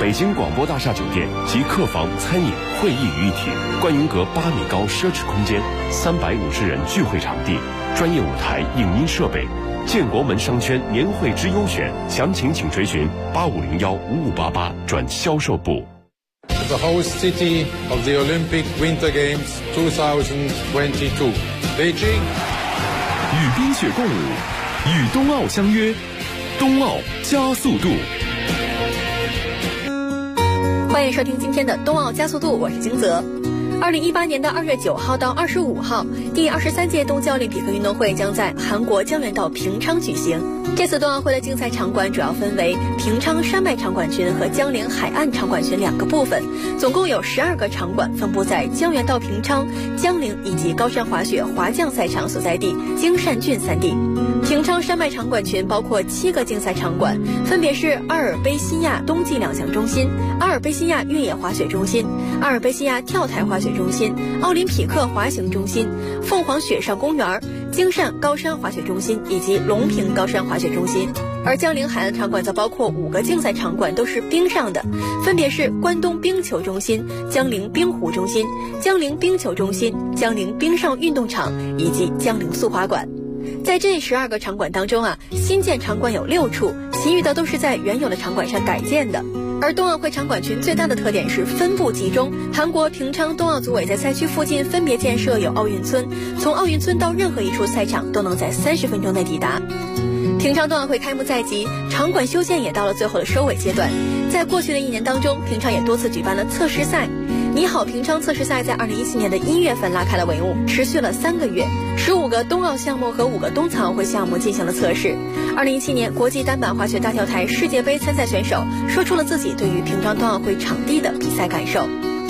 北京广播大厦酒店集客房、餐饮、会议于一体，观云阁8米高奢侈空间，350人聚会场地，专业舞台、影音设备。建国门商圈年会之优选，详情请垂询8501-5588转销售部。 The host city of the Olympic Winter Games 2022, Beijing. 与冰雪共舞，与冬奥相约，冬奥加速度。 欢迎收听今天的冬奥加速度，我是金泽。2018年的2月9号到25号，第23届冬季奥林匹克运动会将在韩国江原道平昌举行。这次冬奥会的竞赛场馆主要分为平昌山脉场馆群和江陵海岸场馆群2个部分，总共有12个场馆分布在江原道平昌、江陵以及高山滑雪滑降赛场所在地京善郡3地。平昌山脉场馆群包括7个竞赛场馆，分别是阿尔卑西亚冬季2项中心、阿尔卑西亚越野滑雪中心、阿尔卑西亚跳台滑雪中心、奥林匹克滑行中心、凤凰雪上公园、京善高山滑雪中心以及隆平高山滑雪中心。而江陵海岸场馆则包括5个竞赛场馆，都是冰上的，分别是关东冰球中心、江陵冰壶中心、江陵冰球中心、江陵冰上运动场以及江陵速滑馆。在这12个场馆当中新建场馆有6处，其余的都是在原有的场馆上改建的。而冬奥会场馆群最大的特点是分布集中，韩国平昌冬奥组委在赛区附近分别建设有奥运村，从奥运村到任何一处赛场都能在30分钟内抵达。平昌冬奥会开幕在即，场馆修建也到了最后的收尾阶段。在过去的1年当中，平昌也多次举办了测试赛。你好平昌测试赛在2017年的1月份拉开了帷幕，持续了3个月，15个冬奥项目和5个冬残奥会项目进行了测试。2017年国际单板滑雪大跳台世界杯参赛选手说出了自己对于平昌冬奥会场地的比赛感受。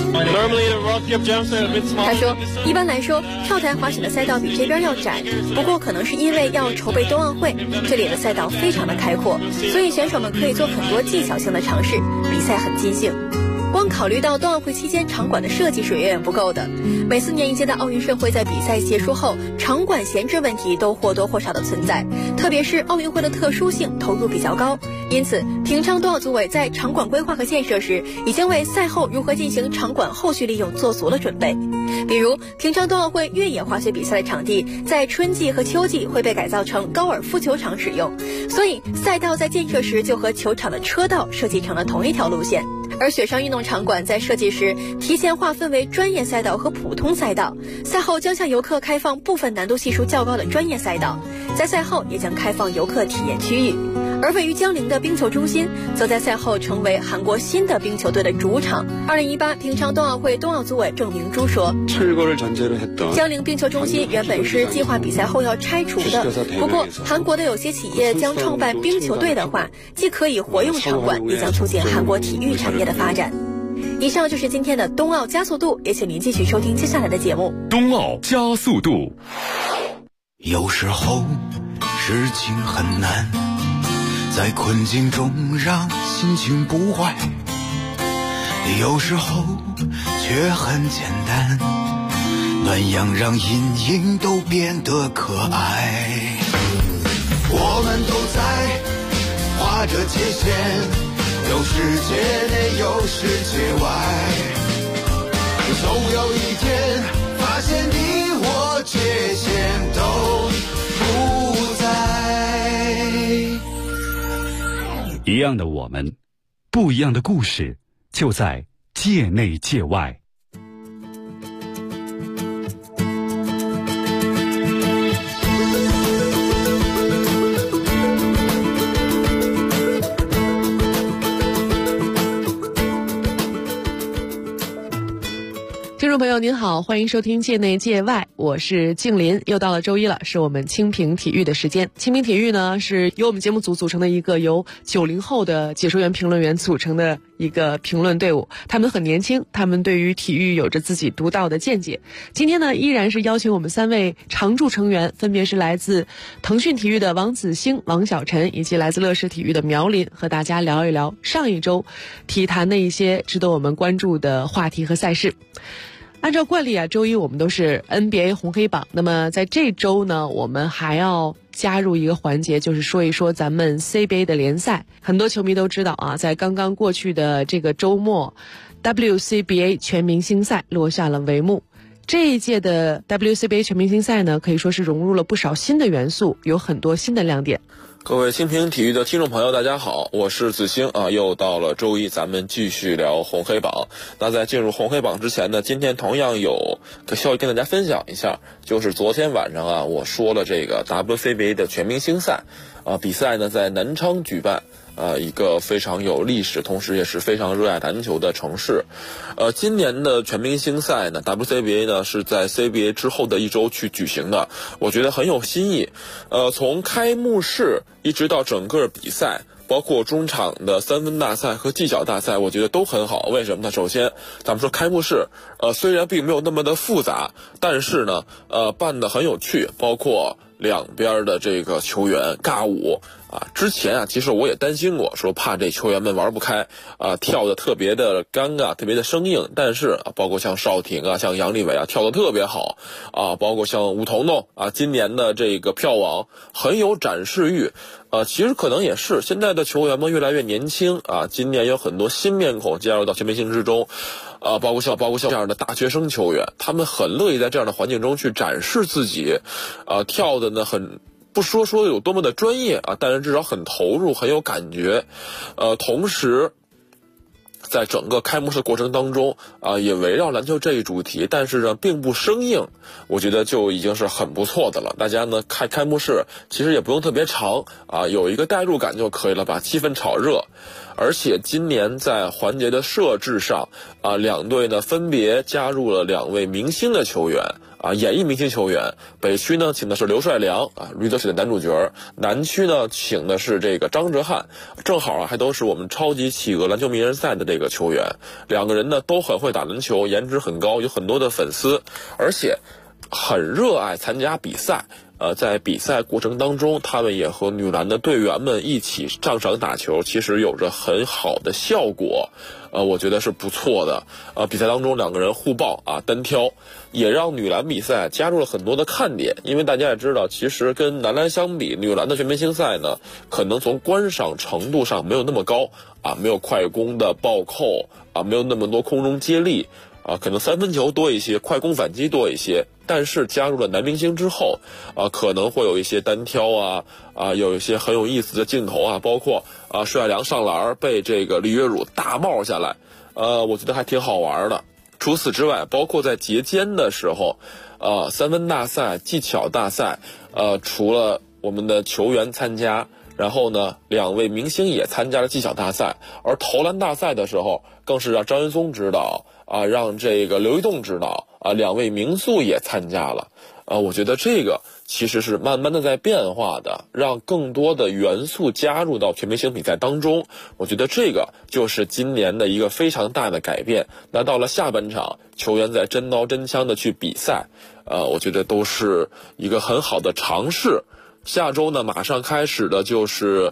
他说，一般来说跳台滑雪的赛道比这边要窄，不过可能是因为要筹备冬奥会，这里的赛道非常的开阔，所以选手们可以做很多技巧性的尝试，比赛很尽兴。光考虑到冬奥会期间场馆的设计是远远不够的，每4年一届的奥运盛会在比赛结束后，场馆闲置问题都或多或少的存在，特别是奥运会的特殊性投入比较高，因此平昌冬奥组委在场馆规划和建设时，已经为赛后如何进行场馆后续利用做足了准备。比如平昌冬奥会越野滑雪比赛的场地在春季和秋季会被改造成高尔夫球场使用，所以赛道在建设时就和球场的车道设计成了同一条路线。而雪上运动场馆在设计时提前划分为专业赛道和普通赛道，赛后将向游客开放部分难度系数较高的专业赛道，在赛后也将开放游客体验区域。而位于江陵的冰球中心则在赛后成为韩国新的冰球队的主场。2018平昌冬奥会冬奥组委郑明珠说，江陵冰球中心原本是计划比赛后要拆除的，不过韩国的有些企业将创办冰球队的话，既可以活用场馆，也将促进韩国体育产业的发展。以上就是今天的冬奥加速度，也请您继续收听接下来的节目。 冬奥加速度。 有时候事情很难，在困境中让心情不坏，有时候却很简单，暖阳让阴影都变得可爱。我们都在画着界限，有世界内有世界外，总有一天发现你我界限都不在。 一样的我们，不一样的故事，就在界内界外。 听众朋友您好，欢迎收听界内界外，我是静林。又到了周一了，是我们清平体育的时间。清平体育呢，是由我们节目组组成的一个由90后的解说员评论员组成的一个评论队伍，他们很年轻，他们对于体育有着自己独到的见解。今天呢，依然是邀请我们3位常驻成员，分别是来自腾讯体育的王子星、王晓晨，以及来自乐视体育的苗林，和大家聊一聊上一周体坛的一些值得我们关注的话题和赛事。按照惯例啊，周一我们都是 NBA 红黑榜，那么在这周呢，我们还要加入一个环节，就是说一说咱们 CBA 的联赛。很多球迷都知道啊，在刚刚过去的这个周末， WCBA 全明星赛落下了帷幕。这一届的 WCBA 全明星赛呢，可以说是融入了不少新的元素，有很多新的亮点。 各位清平体育的听众朋友，大家好，我是子星啊，又到了周一，咱们继续聊红黑榜。那在进入红黑榜之前呢，今天同样有个消息跟大家分享一下，就是昨天晚上啊，我说了这个 WCBA 的全明星赛啊，比赛呢在南昌举办。一个非常有历史，同时也是非常热爱篮球的城市。今年的全明星赛呢 ，WCBA 呢是在 CBA 之后的一周去举行的，我觉得很有新意。从开幕式一直到整个比赛，包括中场的三分大赛和技巧大赛，我觉得都很好。为什么呢？首先，咱们说开幕式，虽然并没有那么的复杂，但是呢，办得很有趣，包括两边的这个球员尬舞啊。之前啊，其实我也担心过，说怕这球员们玩不开啊，跳得特别的尴尬，特别的生硬。但是包括像邵婷啊，像杨利伟啊，跳得特别好啊，包括像吴彤彤啊，今年的这个票王很有展示欲。其实可能也是现在的球员们越来越年轻啊，今年有很多新面孔加入到全明星之中，包括像这样的大学生球员，他们很乐意在这样的环境中去展示自己，跳的呢很不说有多么的专业啊，但是至少很投入，很有感觉，同时。在整个开幕式过程当中也围绕篮球这一主题，但是呢并不生硬，我觉得就已经是很不错的了。大家呢开幕式其实也不用特别长有一个代入感就可以了，把气氛炒热。而且今年在环节的设置上两队呢分别加入了2位明星的球员演艺明星球员。北区呢请的是刘帅良驴得水的男主角，南区呢请的是这个张哲瀚，正好还都是我们超级企鹅篮球名人赛的这个球员。2个人呢都很会打篮球，颜值很高，有很多的粉丝，而且很热爱参加比赛。在比赛过程当中，他们也和女篮的队员们一起上场打球，其实有着很好的效果。我觉得是不错的。比赛当中2个人互爆单挑，也让女篮比赛加入了很多的看点。因为大家也知道，其实跟男篮相比，女篮的全明星赛呢，可能从观赏程度上没有那么高没有快攻的暴扣没有那么多空中接力可能三分球多一些，快攻反击多一些。但是加入了男明星之后可能会有一些单挑有一些很有意思的镜头包括帅良上篮被这个李月汝大帽下来，我觉得还挺好玩的。除此之外，包括在节间的时候三分大赛、技巧大赛除了我们的球员参加，然后呢2位明星也参加了技巧大赛，而投篮大赛的时候更是让张云松指导让这个刘一栋指导2位名宿也参加了。我觉得这个其实是慢慢的在变化的，让更多的元素加入到全明星比赛当中。我觉得这个就是今年的一个非常大的改变。那到了下半场，球员在真刀真枪的去比赛，我觉得都是一个很好的尝试。下周呢马上开始的就是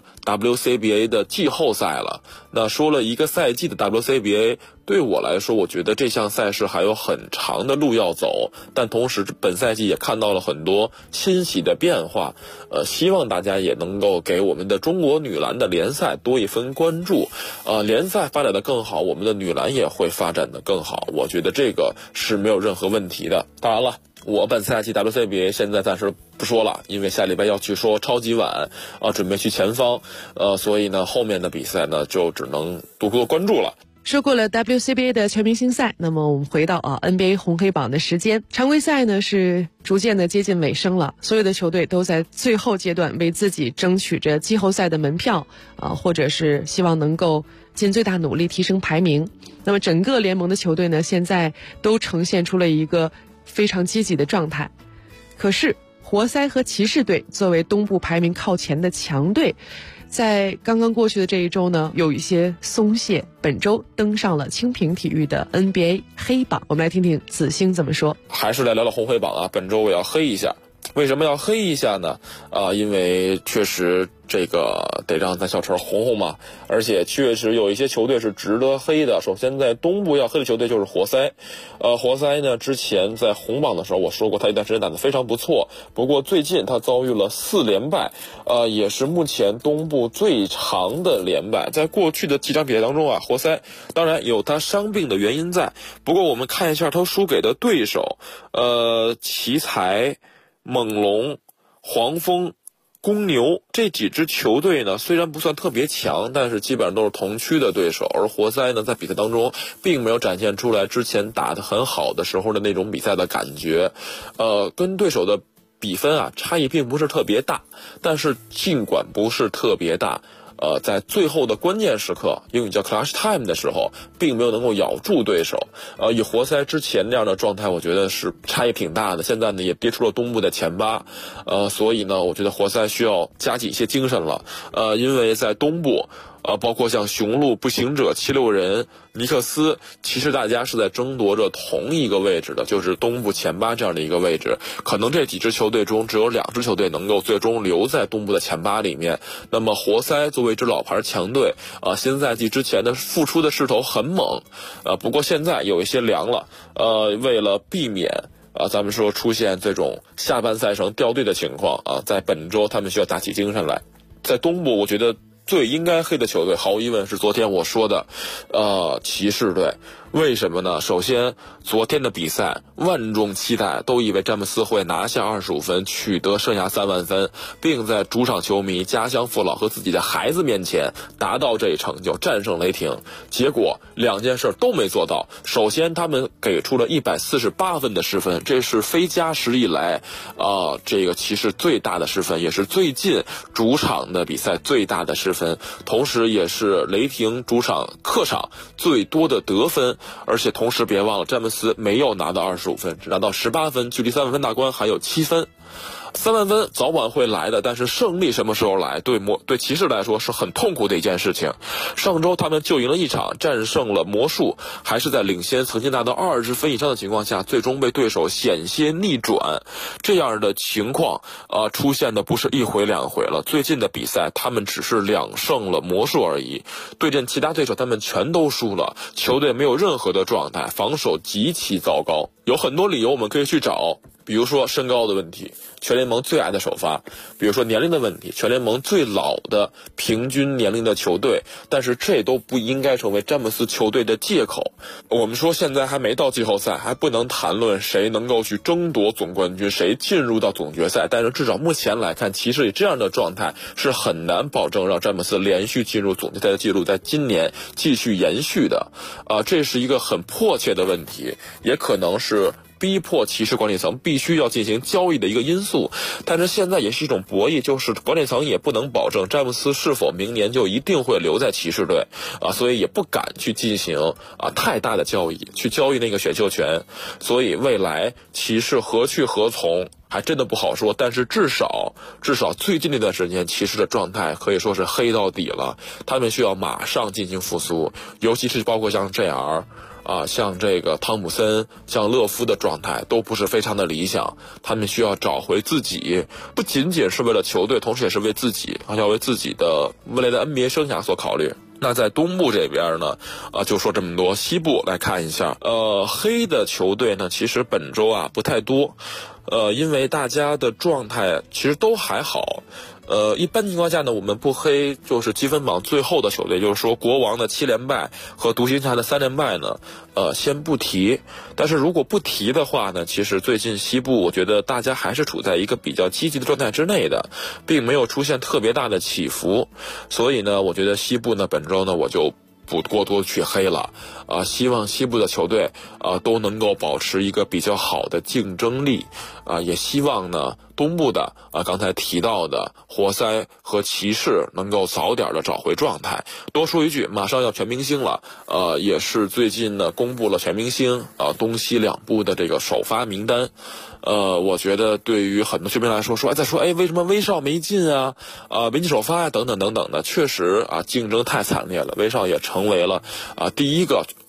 WCBA 的季后赛了。那说了一个赛季的 WCBA， 对我来说我觉得这项赛事还有很长的路要走，但同时本赛季也看到了很多欣喜的变化。希望大家也能够给我们的中国女篮的联赛多一分关注。联赛发展的更好，我们的女篮也会发展的更好，我觉得这个是没有任何问题的。当然了，我本赛季 WCBA 现在暂时不说了，因为下礼拜要去说超级碗准备去前方，所以呢后面的比赛呢就只能多多关注了。 说过了 WCBA 的全明星赛，那么我们回到NBA 红黑榜的时间。常规赛呢是逐渐的接近尾声了，所有的球队都在最后阶段为自己争取着季后赛的门票或者是希望能够尽最大努力提升排名。那么整个联盟的球队呢现在都呈现出了一个非常积极的状态。可是活塞和骑士队作为东部排名靠前的强队，在刚刚过去的这一周呢有一些松懈，本周登上了清平体育的 NBA 黑榜。我们来听听子星怎么说。 还是来聊聊红黑榜本周我要黑一下为什么要黑一下呢？因为确实这个得让咱小陈红红嘛，而且确实有一些球队是值得黑的。首先在东部要黑的球队就是活塞，活塞呢之前在红榜的时候我说过，他一段时间打得非常不错，不过最近他遭遇了4连败，也是目前东部最长的连败。在过去的几场比赛当中啊，活塞当然有他伤病的原因在，不过我们看一下他输给的对手，奇才、猛龙、黄蜂、公牛这几支球队呢，虽然不算特别强，但是基本上都是同区的对手。而活塞呢，在比赛当中并没有展现出来之前打得很好的时候的那种比赛的感觉，跟对手的比分啊差异并不是特别大，但是尽管不是特别大，在最后的关键时刻，英语叫 clutch time 的时候，并没有能够咬住对手。以活塞之前那样的状态，我觉得是差异挺大的。现在呢，也跌出了东部的前8，所以呢，我觉得活塞需要加紧一些精神了。因为在东部，包括像雄鹿、步行者、76人、尼克斯，其实大家是在争夺着同一个位置的，就是东部前8这样的一个位置。可能这几支球队中只有2支球队能够最终留在东部的前8里面。那么活塞作为一支老牌强队，新赛季之前的复出的势头很猛，不过现在有一些凉了。为了避免咱们说出现这种下半赛程掉队的情况在本周他们需要打起精神来。在东部，我觉得最应该黑的球队毫无疑问是昨天我说的骑士队。为什么呢？首先昨天的比赛万众期待，都以为詹姆斯会拿下25分，取得剩下3万分，并在主场球迷、家乡父老和自己的孩子面前达到这一成就，战胜雷霆。结果2件事都没做到。首先他们给出了148分的失分，这是非加时以来这个骑士最大的失分，也是最近主场的比赛最大的失分，同时也是雷霆客场最多的得分。而且同时别忘了，詹姆斯没有拿到25分，只拿到18分，距离3万分大关还有7分。3万分早晚会来的，但是胜利什么时候来，对骑士来说是很痛苦的一件事情。上周他们就赢了一场，战胜了魔术，还是在领先曾经拿到20分以上的情况下，最终被对手险些逆转。这样的情况出现的不是1回2回了，最近的比赛他们只是2胜了魔术而已，对阵其他对手他们全都输了，球队没有任何的状态，防守极其糟糕。有很多理由我们可以去找，比如说身高的问题，全联盟最矮的首发；比如说年龄的问题，全联盟最老的平均年龄的球队，但是这都不应该成为詹姆斯球队的借口。我们说现在还没到季后赛，还不能谈论谁能够去争夺总冠军，谁进入到总决赛，但是至少目前来看，骑士以这样的状态是很难保证让詹姆斯连续进入总决赛的记录在今年继续延续的。这是一个很迫切的问题，也可能是逼迫骑士管理层必须要进行交易的一个因素。但是现在也是一种博弈，就是管理层也不能保证詹姆斯是否明年就一定会留在骑士队所以也不敢去进行太大的交易，去交易那个选秀权。所以未来骑士何去何从还真的不好说，但是至少最近这段时间骑士的状态可以说是黑到底了，他们需要马上进行复苏，尤其是包括像 JR像这个汤姆森、像勒夫的状态都不是非常的理想，他们需要找回自己，不仅仅是为了球队，同时也是为自己，要为自己的未来的 NBA 生涯所考虑。那在东部这边呢，就说这么多。西部来看一下，黑的球队呢，其实本周不太多，因为大家的状态其实都还好。一般情况下呢，我们不黑就是积分榜最后的球队，就是说国王的7连败和独行侠的3连败呢，先不提。但是如果不提的话呢，其实最近西部我觉得大家还是处在一个比较积极的状态之内的，并没有出现特别大的起伏。所以呢，我觉得西部呢本周呢我就不过多去黑了希望西部的球队都能够保持一个比较好的竞争力也希望呢东部的刚才提到的活塞和骑士能够早点的找回状态。多说一句，马上要全明星了，也是最近呢公布了全明星东西两部的这个首发名单。我觉得对于很多球迷来说为什么威少没进没进首发等等等等的，确实竞争太惨烈了，威少也成为了第一个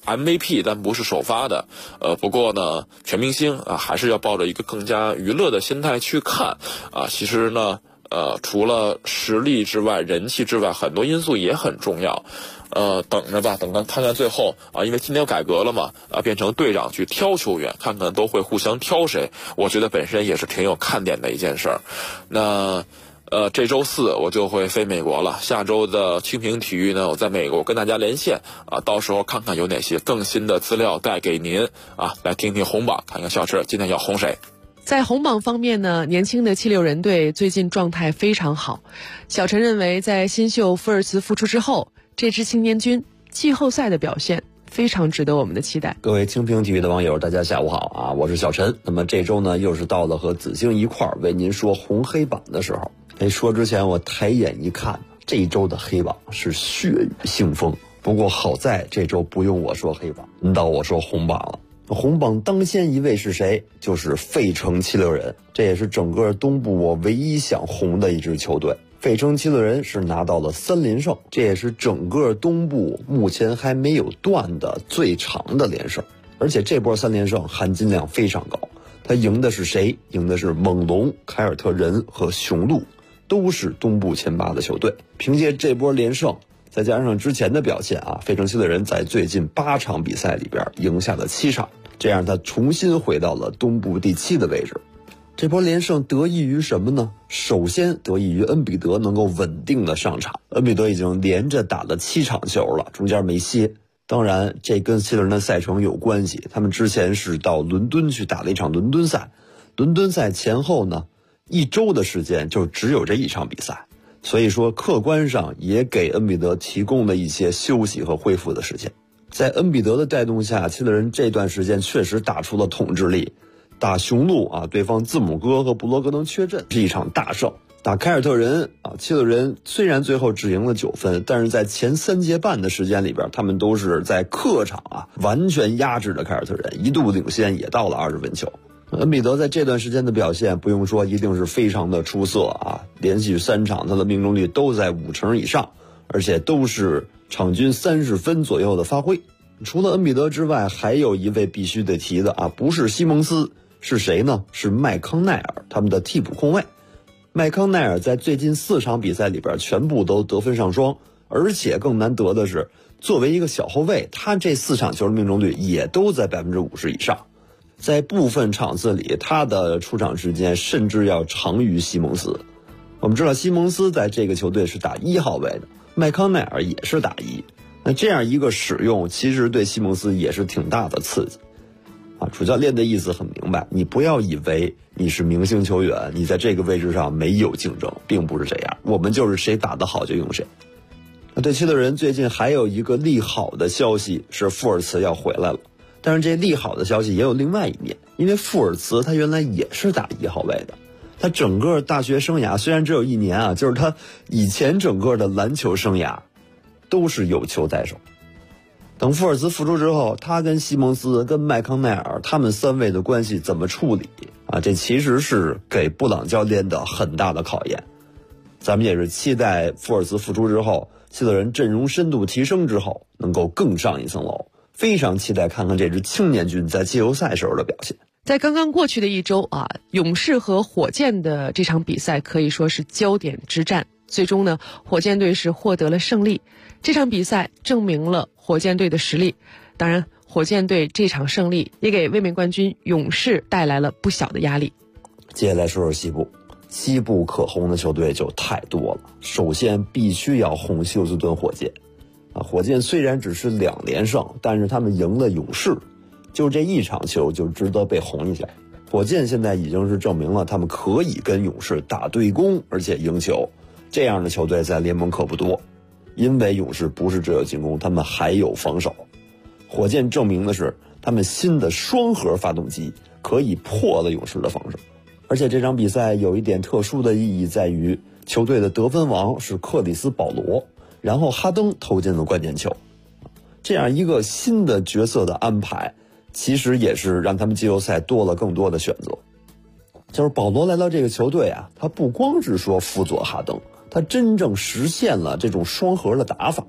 MVP， 但不是首发的。不过呢，全明星啊，还是要抱着一个更加娱乐的心态去看啊。其实呢，除了实力之外，人气之外，很多因素也很重要。等着吧，看看最后啊，因为今天又改革了嘛，变成队长去挑球员，看看都会互相挑谁。我觉得本身也是挺有看点的一件事儿。那这周四我就会飞美国了，下周的清平体育呢，我在美国跟大家连线啊，到时候看看有哪些更新的资料带给您啊，来听听红榜，看看小池今天要红谁。 在红榜方面呢，年轻的76人队最近状态非常好。小陈认为，在新秀福尔茨复出之后，这支青年军季后赛的表现非常值得我们的期待。 各位清平体育的网友，大家下午好啊，我是小陈。那么这周呢，又是到了和子星一块儿为您说红黑榜的时候。说之前我抬眼一看，这一周的黑榜是血雨腥风。不过好在这周不用我说黑榜，轮到我说红榜了。红榜当先一位是谁？就是费城76人，这也是整个东部我唯一想红的一支球队。费城76人是拿到了3连胜，这也是整个东部目前还没有断的最长的连胜。而且这波3连胜含金量非常高，他赢的是谁？赢的是猛龙、凯尔特人和雄鹿，都是东部前8的球队。凭借这波连胜，再加上之前的表现啊，费城76人在最近8场比赛里边赢下了7场，这样他重新回到了东部第7的位置。这波连胜得益于什么呢？首先得益于恩比德能够稳定的上场，恩比德已经连着打了7场球了，中间没歇。当然这跟76人的赛程有关系，他们之前是到伦敦去打了一场伦敦赛，伦敦赛前后呢1周的时间就只有这1场比赛，所以说客观上也给恩比德提供了一些休息和恢复的时间。在恩比德的带动下，76人这段时间确实打出了统治力。打雄鹿啊，对方字母哥和布罗格登缺阵，是一场大胜。打凯尔特人啊，76人虽然最后只赢了9分，但是在前3节半的时间里边，他们都是在客场啊完全压制了凯尔特人，一度领先也到了20分球。恩比德在这段时间的表现不用说，一定是非常的出色啊，连续3场他的命中率都在50%以上，而且都是场均30分左右的发挥。除了恩比德之外，还有一位必须得提的啊，不是西蒙斯，是谁呢？是麦康奈尔，他们的替补控卫。麦康奈尔在最近4场比赛里边全部都得分上双，而且更难得的是，作为一个小后卫，他这4场球的命中率也都在50%以上。在部分场次里，他的出场时间甚至要长于西蒙斯。我们知道西蒙斯在这个球队是打1号位的，麦康奈尔也是打1。那这样一个使用，其实对西蒙斯也是挺大的刺激。主教练的意思很明白，你不要以为你是明星球员，你在这个位置上没有竞争，并不是这样，我们就是谁打得好就用谁。对76人最近还有一个利好的消息是富尔茨要回来了，但是这利好的消息也有另外一面，因为富尔茨他原来也是打1号位的，他整个大学生涯虽然只有1年啊，就是他以前整个的篮球生涯都是有球在手。等富尔茨复出之后，他跟西蒙斯跟麦康奈尔他们3位的关系怎么处理啊？这其实是给布朗教练的很大的考验。咱们也是期待富尔茨复出之后，76人阵容深度提升之后能够更上一层楼，非常期待看看这支青年军在季后赛时候的表现。 在刚刚过去的1周啊，勇士和火箭的这场比赛可以说是焦点之战，最终呢，火箭队是获得了胜利。这场比赛证明了火箭队的实力，当然火箭队这场胜利也给卫冕冠军勇士带来了不小的压力。 接下来说说西部，西部可红的球队就太多了。首先必须要红休斯顿火箭火箭虽然只是2连胜，但是他们赢了勇士，就这1场球就值得被红一下。火箭现在已经是证明了他们可以跟勇士打对攻而且赢球，这样的球队在联盟可不多，因为勇士不是只有进攻，他们还有防守。火箭证明的是他们新的双核发动机可以破了勇士的防守。而且这场比赛有一点特殊的意义在于，球队的得分王是克里斯保罗，然后哈登投进了关键球。这样一个新的角色的安排，其实也是让他们季后赛多了更多的选择。就是保罗来到这个球队啊，他不光是说辅佐哈登，他真正实现了这种双核的打法，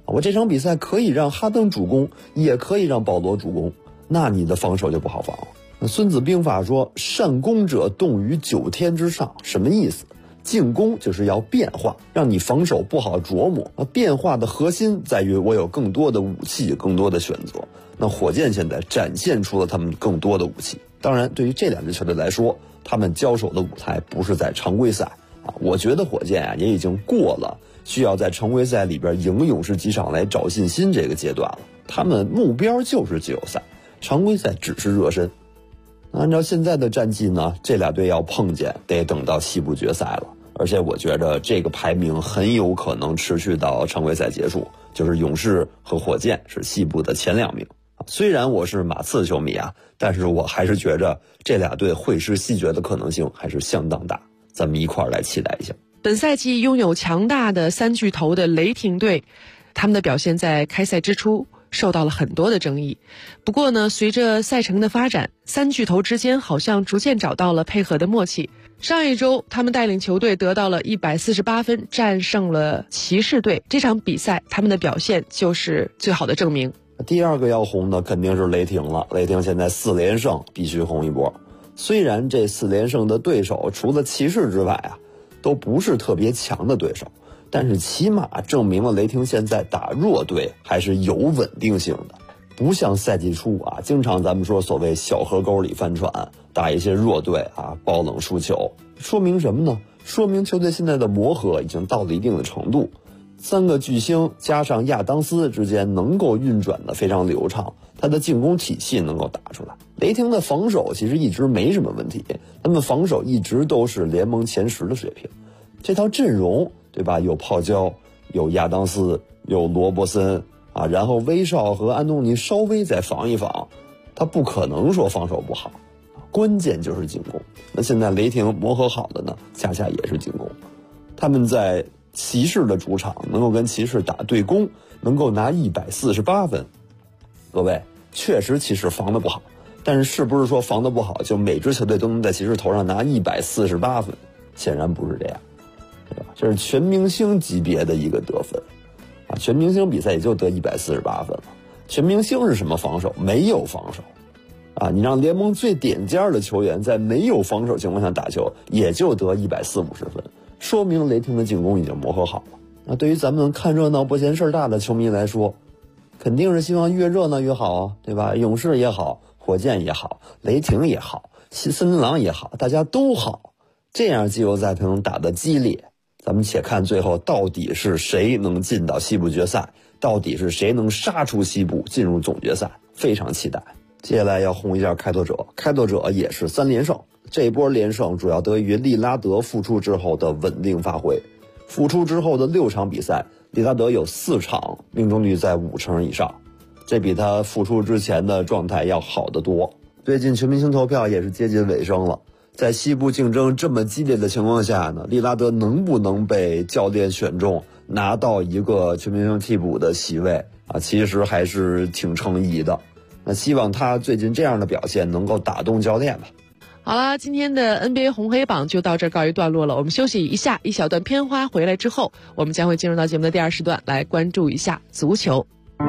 我这场比赛可以让哈登主攻，也可以让保罗主攻，那你的防守就不好防了。那孙子兵法说善攻者动于9天之上，什么意思？进攻就是要变化，让你防守不好琢磨。变化的核心在于我有更多的武器，更多的选择。那火箭现在展现出了他们更多的武器。当然，对于这两支球队来说，他们交手的舞台不是在常规赛我觉得火箭也已经过了需要在常规赛里边赢勇士几场来找信心这个阶段了。他们目标就是季后赛，常规赛只是热身。按照现在的战绩呢，这俩队要碰见得等到西部决赛了。而且我觉得这个排名很有可能持续到常规赛结束，就是勇士和火箭是西部的前2名。虽然我是马刺球迷但是我还是觉着这俩队会师西决的可能性还是相当大，咱们一块儿来期待一下。 本赛季拥有强大的3巨头的雷霆队，他们的表现在开赛之初受到了很多的争议。不过呢，随着赛程的发展，3巨头之间好像逐渐找到了配合的默契。上一周他们带领球队得到了148分，战胜了骑士队。这场比赛他们的表现就是最好的证明。 第二个要红的肯定是雷霆了，雷霆现在4连胜，必须红一波。虽然这4连胜的对手除了骑士之外都不是特别强的对手，但是起码证明了雷霆现在打弱队还是有稳定性的，不像赛季初经常咱们说所谓小河沟里翻船，打一些弱队爆冷输球。说明什么呢？说明球队现在的磨合已经到了一定的程度。3个巨星加上亚当斯之间能够运转的非常流畅，他的进攻体系能够打出来。雷霆的防守其实一直没什么问题，他们防守一直都是联盟前10的水平。这套阵容对吧，有泡椒，有亚当斯，有罗伯森然后威少和安东尼稍微再防一防，他不可能说防守不好，关键就是进攻。那现在雷霆磨合好的呢，恰恰也是进攻。他们在骑士的主场能够跟骑士打对攻，能够拿148分。各位，确实骑士防得不好，但是是不是说防得不好就每支球队都能在骑士头上拿148分？显然不是这样，对吧？这是全明星级别的一个得分全明星比赛也就得148分了。全明星是什么防守？没有防守你让联盟最顶尖的球员在没有防守情况下打球，也就得140-150分，说明雷霆的进攻已经磨合好了。那对于咱们看热闹不嫌事儿大的球迷来说，肯定是希望越热闹越好对吧？勇士也好，火箭也好，雷霆也好，森林狼也好，大家都好，这样季后赛才能打得激烈。咱们且看最后到底是谁能进到西部决赛，到底是谁能杀出西部进入总决赛，非常期待。接下来要红一下开拓者，开拓者也是3连胜，这一波连胜主要得益于利拉德复出之后的稳定发挥。复出之后的6场比赛，利拉德有4场命中率在50%以上，这比他复出之前的状态要好得多。最近全明星投票也是接近尾声了，在西部竞争这么激烈的情况下呢，利拉德能不能被教练选中拿到一个全明星替补的席位其实还是挺成疑的。那希望他最近这样的表现能够打动教练吧。 好了，今天的 NBA 红黑榜就到这儿告一段落了。我们休息一下，一小段片花回来之后，我们将会进入到节目的第2时段，来关注一下足球。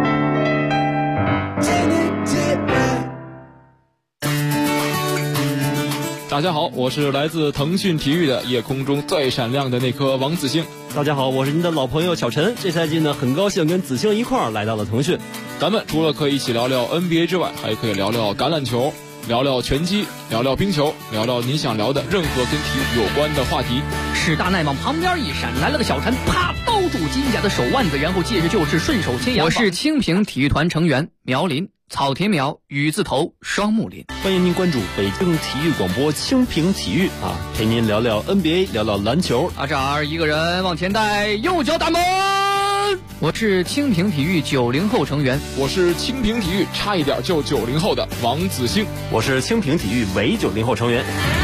大家好，我是来自腾讯体育的夜空中最闪亮的那颗王子星。 大家好，我是您的老朋友小陈。这赛季呢，很高兴跟子星一块儿来到了腾讯。 咱们除了可以一起聊聊 NBA 之外，还可以聊聊橄榄球，聊聊拳击，聊聊冰球，聊聊您想聊的任何跟体育有关的话题。 史大奈往旁边一闪，来了个小陈，啪包住金甲的手腕子，然后借着就是顺手牵羊。我是清平体育团成员苗林，草田苗雨字头双木林。 欢迎您关注北京体育广播清平体育陪您聊聊 NBA， 聊聊篮球。 这儿一个人往前带，右脚打门。我是清平体育90后成员， 我是清平体育差一点就90后的王子星， 我是清平体育伪90后成员。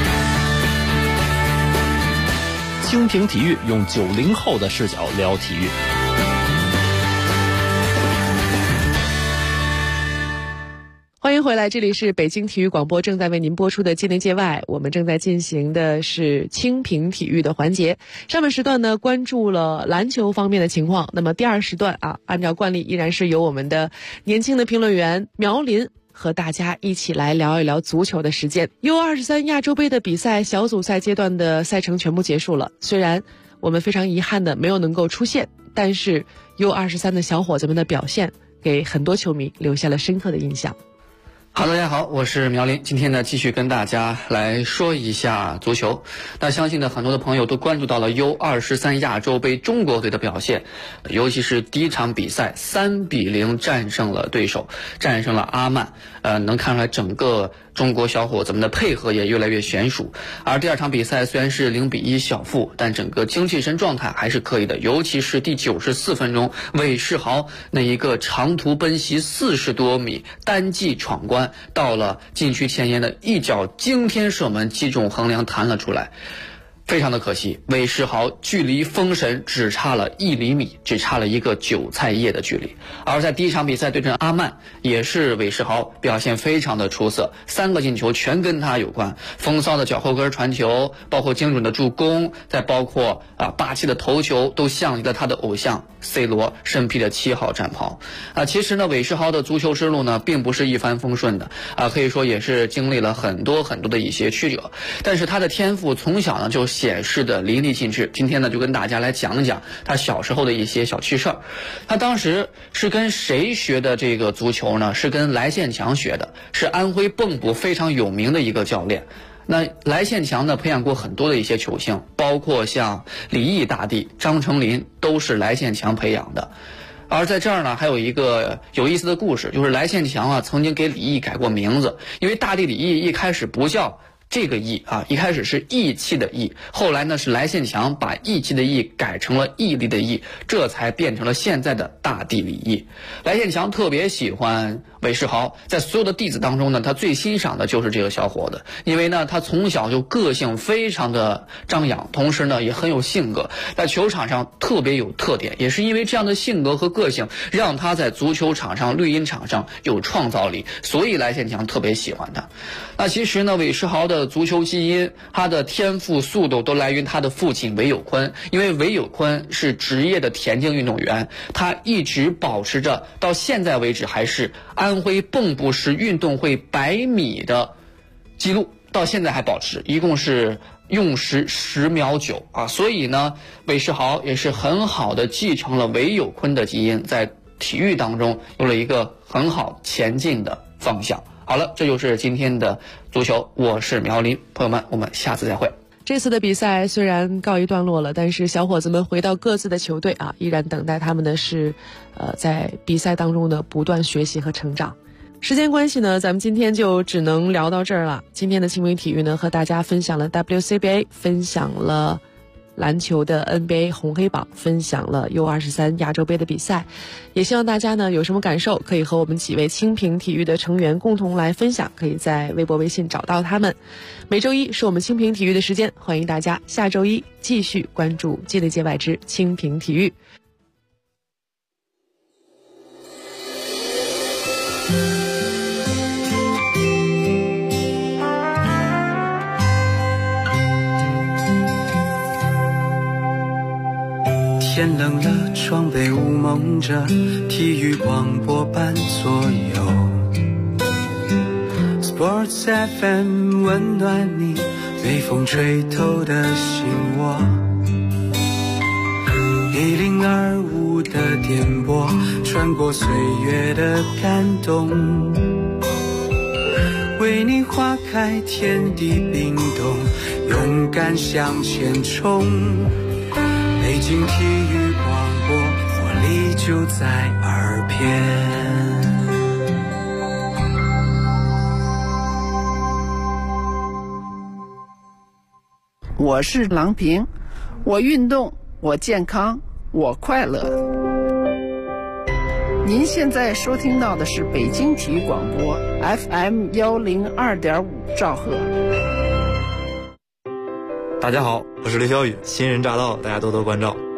清平体育用90后的视角聊体育。 欢欢迎回来，这里是北京体育广播正在为您播出的界内界外，我们正在进行的是清评体育的环节。上半时段呢，关注了篮球方面的情况，那么第二时段按照惯例依然是由我们的年轻的评论员苗林和大家一起来聊一聊足球的时间。U23亚洲杯的比赛小组赛阶段的赛程全部结束了，虽然我们非常遗憾的没有能够出现，但是 U23的小伙子们的表现给很多球迷留下了深刻的印象。 好，大家好，我是苗林。今天呢，继续跟大家来说一下足球。那相信呢，很多的朋友都关注到了 U23亚洲杯中国队的表现，尤其是第一场比赛3-0战胜了对手，战胜了阿曼。能看出来整个中国小伙子们的配合也越来越娴熟。而第二场比赛虽然是0-1小负，但整个精气神状态还是可以的，尤其是第94分钟，韦世豪那一个长途奔袭40多米，单骑闯关，到了禁区前沿的一脚惊天射门，击中横梁弹了出来。非常的可惜，韦世豪距离封神只差了1厘米，只差了一个韭菜叶的距离。而在第一场比赛对阵阿曼，也是韦世豪表现非常的出色，3个进球全跟他有关，风骚的脚后跟传球，包括精准的助攻，再包括霸气的头球，都像极了他的偶像 C 罗身披的7号战袍。其实呢，韦世豪的足球之路呢，并不是一帆风顺的可以说也是经历了很多的一些曲折，但是他的天赋从小呢就显示的淋漓尽致。今天呢，就跟大家来讲一讲他小时候的一些小趣事儿。他当时是跟谁学的这个足球呢？是跟来宪强学的，是安徽蚌埠非常有名的一个教练。那来宪强呢，培养过很多的一些球星，包括像李毅大帝、张成林，都是来宪强培养的。而在这儿呢，还有一个有意思的故事，就是来宪强曾经给李毅改过名字，因为大帝李毅一开始不叫这个义一开始是义气的义，后来呢是来宪强把义气的义改成了毅力的毅，这才变成了现在的大帝李毅。来宪强特别喜欢韦世豪，在所有的弟子当中呢，他最欣赏的就是这个小伙子，因为呢他从小就个性非常的张扬，同时呢也很有性格，在球场上特别有特点，也是因为这样的性格和个性，让他在足球场上、绿茵场上有创造力，所以来宪强特别喜欢他。那其实呢，韦世豪的足球基因，他的天赋、速度都来源于他的父亲韦有坤，因为韦有坤是职业的田径运动员，他一直保持着到现在为止还是安徽蚌埠市运动会100米的记录，到现在还保持，一共是用时10秒9所以呢，韦世豪也是很好的继承了韦有坤的基因，在体育当中有了一个很好前进的方向。好了，这就是今天的足球，我是苗林，朋友们，我们下次再会。 这次的比赛虽然告一段落了，但是小伙子们回到各自的球队依然等待他们的是在比赛当中的不断学习和成长。时间关系呢，咱们今天就只能聊到这儿了。今天的清明体育呢，和大家分享了 WCBA， 分享了篮球的 NBA 红黑榜，分享了 U23亚洲杯的比赛，也希望大家呢有什么感受可以和我们几位清评体育的成员共同来分享，可以在微博微信找到他们。每周一是我们清评体育的时间，欢迎大家下周一继续关注界内界外之清评体育。 天冷了，窗被雾蒙着，体育广播伴左右。Sports FM 温暖你，被风吹透的心窝。1025的电波，穿过岁月的感动，为你划开天地冰冻，勇敢向前冲。北京体育广播，活力就在耳边。 我是郎平，我运动，我健康，我快乐。您现在收听到的是北京体育广播 FM 102.5兆赫。 大家好，我是刘小雨，新人驾到，大家多多关照。